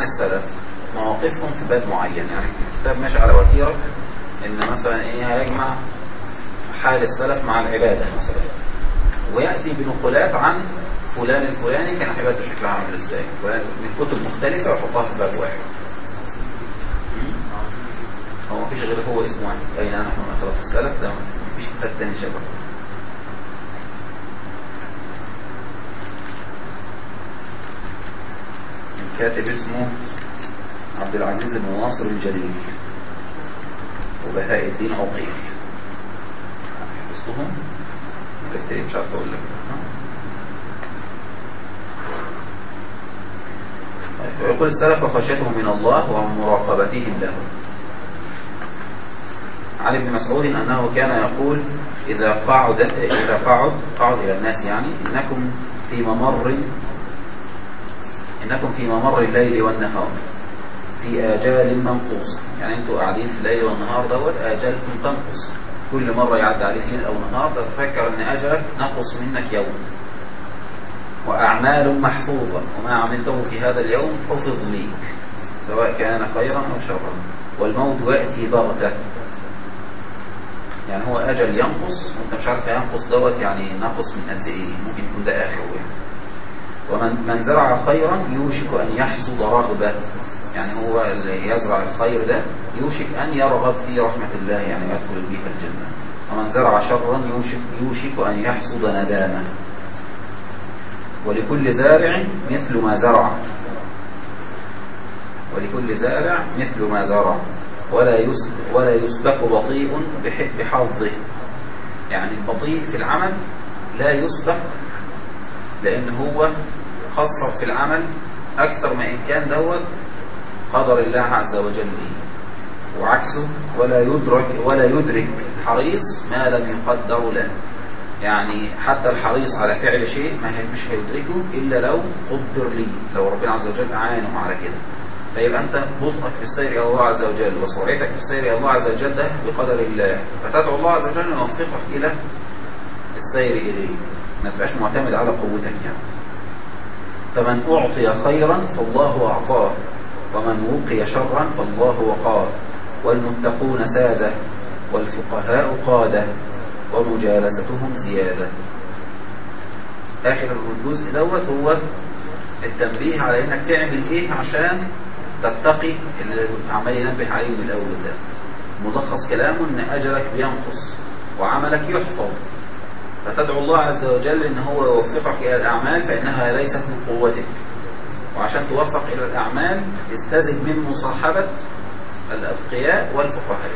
السلف مواقفهم في باب معين. يعني الكتاب ماشي على وتيرة ان مثلا ايه هيجمع حال السلف مع العبادة مثلا، ويأتي بنقولات عن فلان الفلاني كان عبادته شكلها عامل ازاي من كتب مختلفة ويحطها في باب واحد. هو مفيش غير هو اسمه واحد، أين نحن من أخلاق السلف، ده مفيش كتاب تاني شبه. الكاتب اسمه عبد العزيز بن ناصر الجليل وبهاء الدين عقيل. حفظتهم؟ عرفت مش عارف أقول لك. ويقول السلف وخشيتهم من الله ومراقبتهم له. عن ابن مسعود أنه كان يقول إذا قعد إلى الناس يعني إنكم في ممر الليل والنهار في آجال منقوصة. يعني أنتوا قاعدين في الليل والنهار دوت آجالكم تنقص، كل مرة يعدي عليك ليل أو نهار تتفكر أن أجلك نقص منك يوم. وأعمال محفوظة وما عملته في هذا اليوم حفظ ليك سواء كان خيرا أو شرا. والموت يأتي بغتة، يعني هو أجل ينقص وأنت مش عارف ينقص دوت يعني نقص من قد إيه، ممكن يكون ده آخر يعني. ومن زرع خيرا يوشك أن يحصد رغبة، يعني هو اللي يزرع الخير ده يوشك أن يرغب في رحمة الله يعني يدخل بها الجنة. ومن زرع شرا يوشك أن يحصد ندامة. ولكل زارع مثل ما زرع، ولكل زارع مثل ما زرع ولا يسبق بطيء بحظه. يعني البطيء في العمل لا يسبق لأن هو قصر في العمل أكثر ما إن كان دوت قدر الله عز وجل به، وعكسه ولا يدرك الحريص ما لم يقدر له. يعني حتى الحريص على فعل شيء مش هيدركه إلا لو قدر لي، لو ربنا عز وجل أعانه على كده. فيبقى أنت بطئك في السير إلى الله عز وجل وسرعتك في السير إلى الله عز وجل ده بقدر الله، فتدعو الله عز وجل يوفقك إلى السير إليه، ما تبقاش معتمد على قوتك يعني. فمن أعطي خيرا فالله أعطاه، ومن وقي شرا فالله وقاه. والمتقون سادة والفقهاء قادة ومجالستهم زيادة. آخر الجزء دوت هو التنبيه على إنك تعمل إيه عشان تتقي اللي عمال ينبه عليه من الأول ده. ملخص كلامه إن أجرك بينقص وعملك يحفظ، فتدعو الله عز وجل إن هو يوفقك إلى الأعمال فإنها ليست من قوتك. وعشان توفق إلى الأعمال استزد من مصاحبة الأتقياء والفقهاء.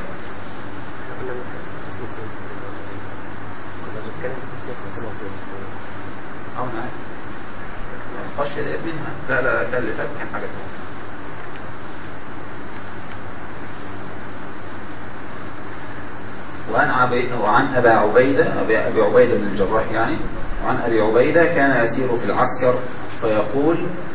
أو معاك الخشية ديت منها. لا كلفت كان حاجة ثانية. وعن أبي عبيدة بن الجراح يعني. وعن أبي عبيدة كان يسير في العسكر فيقول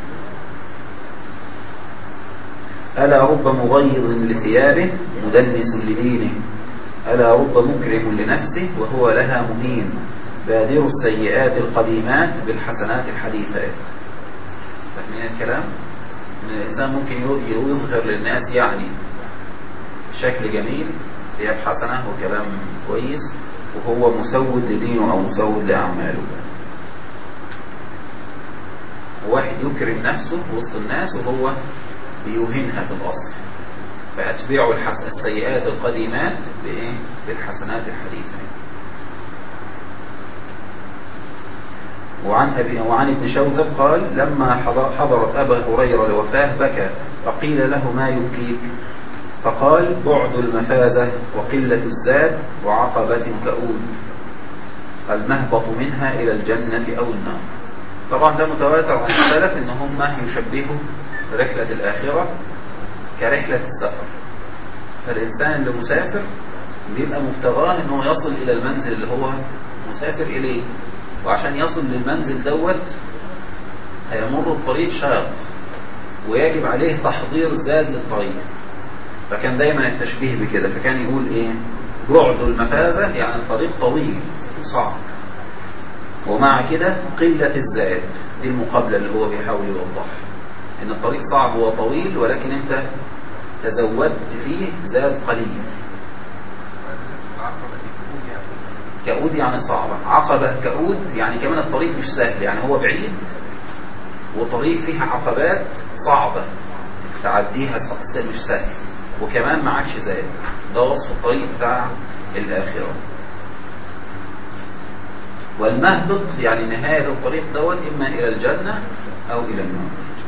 ألا رب مغيظ لثيابه مدنس لدينه، ألا رب مكرم لنفسه وهو لها مهين، بادر السيئات القديمات بالحسنات الحديثات. فاهمين الكلام؟ إن الإنسان ممكن يظهر للناس يعني شكل جميل، ثياب حسنة وكلام كويس، وهو مسود لدينه أو مسود لأعماله. واحد يكرم نفسه وسط الناس وهو بيوهنها في الأصل. فأتبعوا السيئات القديمات بإيه؟ بالحسنات الحديثة. وعن ابن شوذب قال لما حضرت أبا هريرة لوفاه بكى فقيل له ما يبكيك؟ فقال بعد المفازة وقلة الزاد وعقبة كؤود، المهبط منها إلى الجنة أو النار. طبعا ده متواتر عن السلف إن هم يشبهوا رحلة الآخرة كرحلة السفر. فالإنسان اللي مسافر بيبقى مبتغاه إنه يصل إلى المنزل اللي هو مسافر إليه، وعشان يصل للمنزل دوت هيمر بطريق شاق ويجب عليه تحضير زاد للطريق. فكان دايما التشبيه بكده، فكان يقول إيه؟ بعد المفازة يعني الطريق طويل وصعب، ومع كده قلة الزاد دي المقابلة اللي هو بيحاول يوضحها. إن الطريق صعب وطويل، ولكن أنت تزودت فيه زاد قليل. كؤود يعني صعبة، عقبة كؤود يعني كمان الطريق مش سهل، يعني هو بعيد وطريق فيها عقبات صعبة تعديها مش سهل، وكمان معكش زاد. ده وصف الطريق بتاع الآخرة. والمهبط يعني نهاية الطريق دوت إما إلى الجنة أو إلى النار.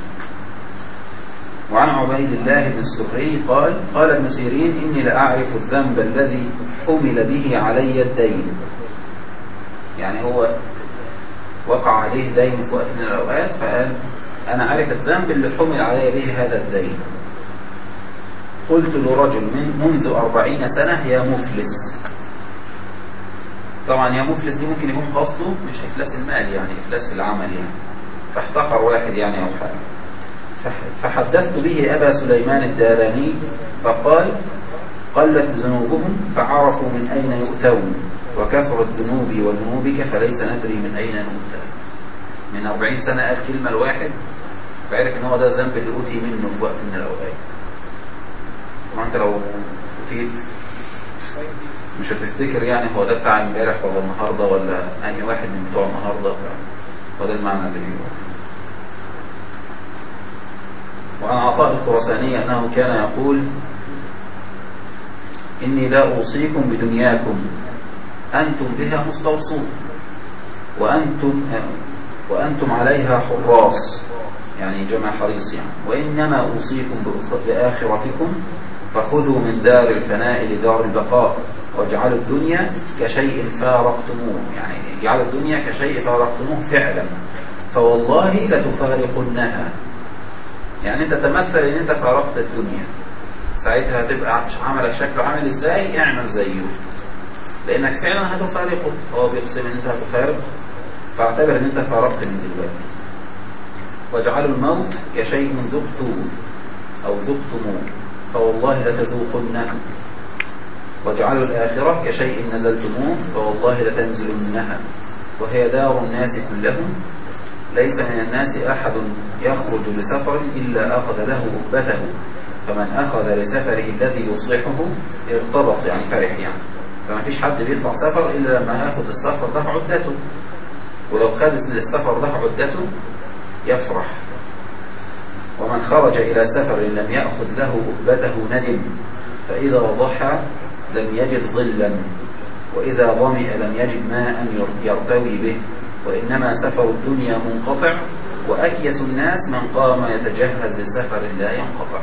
وعن عبيد الله بن السري قال: قال ابن سيرين: إني لأعرف الذنب الذي حمل به علي الدين. يعني هو وقع عليه دين في وقت من الأوقات، فقال: أنا عارف الذنب اللي حمل علي به هذا الدين. قلت لرجل منذ 40 سنة: يا مفلس. طبعا يا مفلس دي ممكن يكون قصده مش إفلاس المال، يعني إفلاس في العمل، يعني فاحتقر واحد يعني أو حاجة. فحدثت به أبا سليمان الداراني فقال: قلت ذنوبهم فعرفوا من أين يؤتون، وكثرت ذنوبي وذنوبك فليس ندري من أين نؤتى. من 40 سنة قال كلمة الواحد، فعرف ان هو ده الذنب اللي أوتي منه في وقت من الأوقات. طبعا انت لو أوتيت مش هتفتكر يعني هو ده بتاع امبارح ولا النهارده ولا أي واحد من بتوع النهارده، فده المعنى اللي بيقول. وعن عطاء الخراساني أنه كان يقول: إني لا أوصيكم بدنياكم، أنتم بها مستوصون، وأنتم عليها حراس، يعني جمع حريص يعني. وإنما أوصيكم بآخرتكم، فخذوا من دار الفناء لدار البقاء، واجعلوا الدنيا كشيء فارقتموه، يعني اجعلوا الدنيا كشيء فارقتموه فعلا، فوالله لتفارقنها. يعني انت تمثل ان انت فارقت الدنيا، ساعتها هتبقى عملك شكله عامل ازاي؟ اعمل زيه، لانك فعلا هتفارقه. هو بيقسم ان انت هتفارق، فاعتبر ان انت فارقت من دلوقتي. واجعلوا الموت كشيء ذقتوه او ذقتموه، فوالله لتذوقنه. واجعلوا الآخرة كشيء نزلتموه، فوالله لتنزلنها. وهي دار الناس كلهم، ليس من الناس أحد يخرج لسفر إلا أخذ له أهبته، فمن أخذ لسفره الذي يصلحه ارتبط، يعني فرح يعني. فما فيش حد بيطلع سفر إلا لما يأخذ السفر ده عدته، ولو خد للسفر ده عدته يفرح. ومن خرج إلى سفر لم يأخذ له أهبته ندم، فإذا ضحى لم يجد ظلا، وإذا ظمئ لم يجد ماء يرتوي به. وإنما سفر الدنيا منقطع، وأكيس الناس من قام يتجهز لسفر لا ينقطع.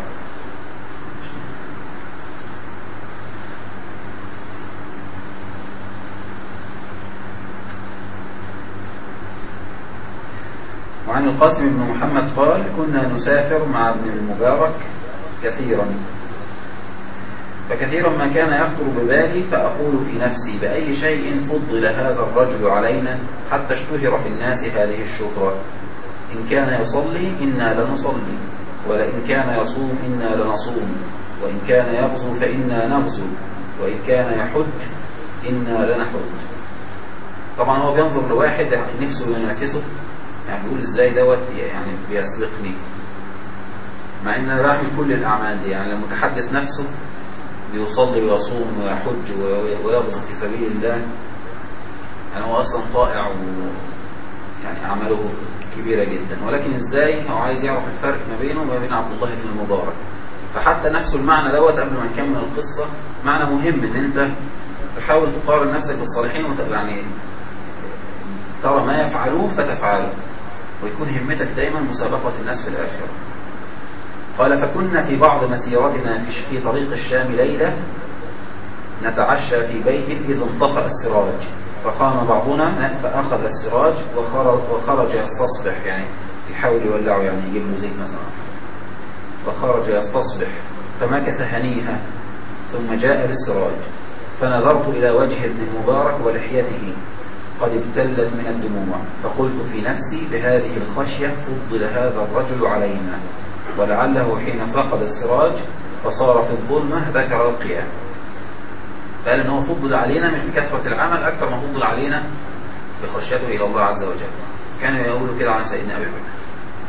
وعن القاسم بن محمد قال: كنا نسافر مع ابن المبارك كثيرا، فكثيرا ما كان يخطر ببالي فأقول في نفسي: بأي شيء فضل هذا الرجل علينا حتى اشتهر في الناس هذه الشهرة؟ إن كان يصلي إنا لنصلي، ولئن كان يصوم إنا لنصوم، وإن كان يغزو فإنا نغزو، وإن كان يحج إنا لنحج. طبعا هو بينظر لواحد نفسه ينافسه، يعني بيقول إزاي دوت يعني بيسبقني، مع إن أنا بعمل كل الأعمال دي. يعني المتحدث نفسه بيصلي ويصوم ويحج ويغزو في سبيل الله، يعني هو أصلا طائع يعني أعماله كبيرة جدا، ولكن إزاي هو عايز يعرف الفرق ما بينه وما بين عبد الله بن المبارك. فحتى نفسه المعنى دوت قبل ما نكمل القصة معنى مهم، إن أنت تحاول تقارن نفسك بالصالحين يعني ترى ما يفعلوه فتفعله، ويكون همتك دايما مسابقة الناس في الآخرة. قال: فكنا في بعض مسيرتنا في طريق الشام ليلة نتعشى في بيت إذ انطفأ السراج، فقام بعضنا فأخذ السراج وخرج يستصبح، يعني يحاول يولعه، يعني يجيب له زيت مثلا، وخرج يستصبح فمكث هنيئا، ثم جاء بالسراج، فنظرت إلى وجه ابن المبارك ولحيته قد ابتلت من الدموع، فقلت في نفسي: بهذه الخشية فضل هذا الرجل علينا، ولعله حين فقد السراج فصار في الظلمة ذكر القيام. قال إنه فضل علينا مش بكثرة العمل أكثر ما فضل علينا بخشيته إلى الله عز وجل. كانوا يقولوا كده عن سيدنا أبي بكر،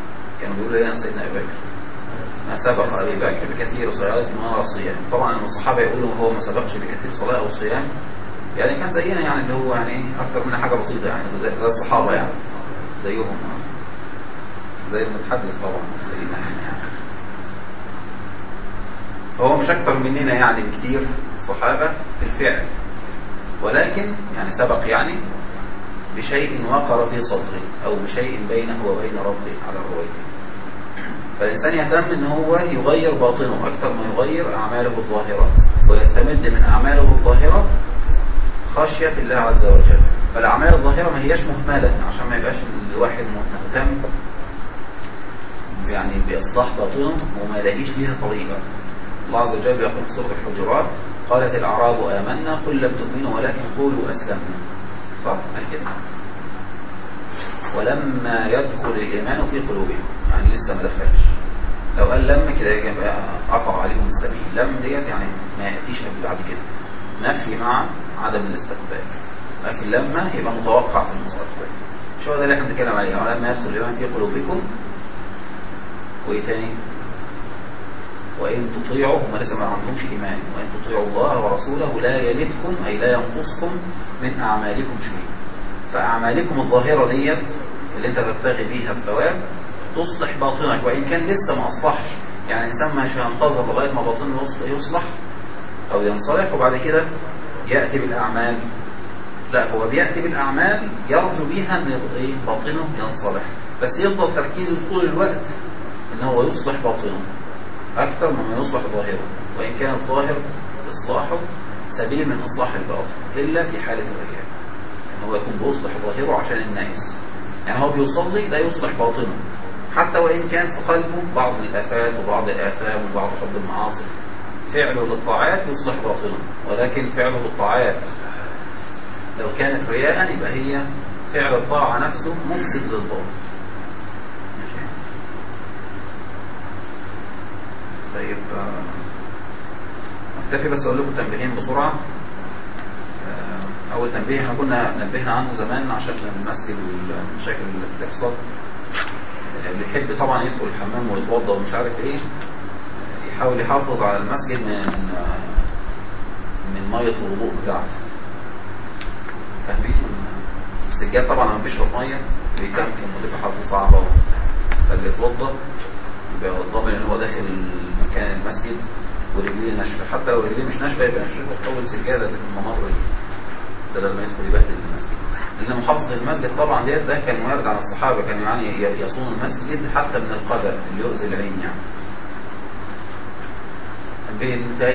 كانوا بيقولوا ايه عن سيدنا ابي بكر؟ ما سبق ابي بكر بكثير صلاه ولا صيام. طبعا الصحابه يقولوا هو ما سبقش بكثير صلاه او صيام، يعني كان زينا، يعني اللي هو يعني اكثر من حاجه بسيطه، يعني زي الصحابه، يعني زيهم، زي المتحدث طبعا زينا يعني. فهو مش اكثر مننا يعني بكثير الصحابه في الفعل، ولكن يعني سبق يعني بشيء وقر في صدره او بشيء بينه وبين ربه على الرويته. فالإنسان يهتم ان هو يغير باطنه أكثر ما يغير أعماله الظاهرة، ويستمد من أعماله الظاهرة خشية الله عز وجل. فالأعمال الظاهرة ما هياش مهملة، عشان ما يبقاش الواحد مهتم يعني بإصلاح باطنه وما يلاقيش ليها طريقة. الله عز وجل يقول في سورة الحجرات: قالت الأعراب آمنا قل لم تؤمنوا ولكن قولوا أسلمنا. صح؟ قال كده. ولما يدخل الإيمان في قلوبهم، يعني لسه ما دخلش. لو قال لما كده يبقى قطع عليهم السبيل. لم ديت يعني ما يأتيش بعد كده، نفي مع عدم الاستقبال. لكن لما يبقى متوقع في المستقبل. مش هو ده اللي احنا بنتكلم عليه. ولما يدخل الإيمان في قلوبكم، وإيه تاني؟ وإن تطيعوا، هم لسه ما عندهمش إيمان، وإن تطيعوا الله ورسوله لا يلدكم، أي لا ينقصكم من أعمالكم شيء. فأعمالكم الظاهرة ديت اللي انت تبتغي بيها الثواب تصلح باطنك، وإن كان لسه ما أصلحش. يعني الإنسان مش هينتظر لغاية ما باطنه يصلح أو ينصلح وبعد كده يأتي بالأعمال. لا، هو بيأتي بالأعمال يرجو بيها أن باطنه ينصلح، بس يفضل تركيزه طول الوقت أن هو يصلح باطنه أكثر مما يصلح ظاهره، وإن كان الظاهر إصلاحه سبيل من إصلاح الباطن، إلا في حالة الرياء، أنه هو يكون بيصلح ظاهره عشان الناس. يعني هو بيصلي لا يصلح باطنه، حتى وإن كان في قلبه بعض الآفات وبعض الآثام وبعض حب المعاصي. فعله للطاعات يصلح باطنه، ولكن فعله الطاعات لو كانت رياء يبقى هي فعل الطاعة نفسه مفسد للباطن. طيب اكتفي بس اقول لكم تنبيهين بسرعة. اول تنبيه احنا كنا نبهنا عنه زمان عشان المسجد والمشاكل اللي بتحصل. اللي يحب طبعا يدخل الحمام ويتوضا ومش عارف ايه، يحاول يحافظ على المسجد من ميه الوضوء بتاعته. فاهمين؟ السجاد طبعا لما بيشرب ميه بيكمكم وتبقى حالته صعبه، فاللي يتوضا يبقى ضامن ان هو داخل مكان المسجد ورجليه ناشفه، حتى لو رجليه مش ناشفه يبقى ناشفه طول سجاده في الممر بدل ما يدخل يبهدل المسجد. لان محافظه المسجد طبعا ده كان وارد عن الصحابه، كانوا يعني يصون المسجد حتى من القذى اللي يؤذي العين. يعني تنبيه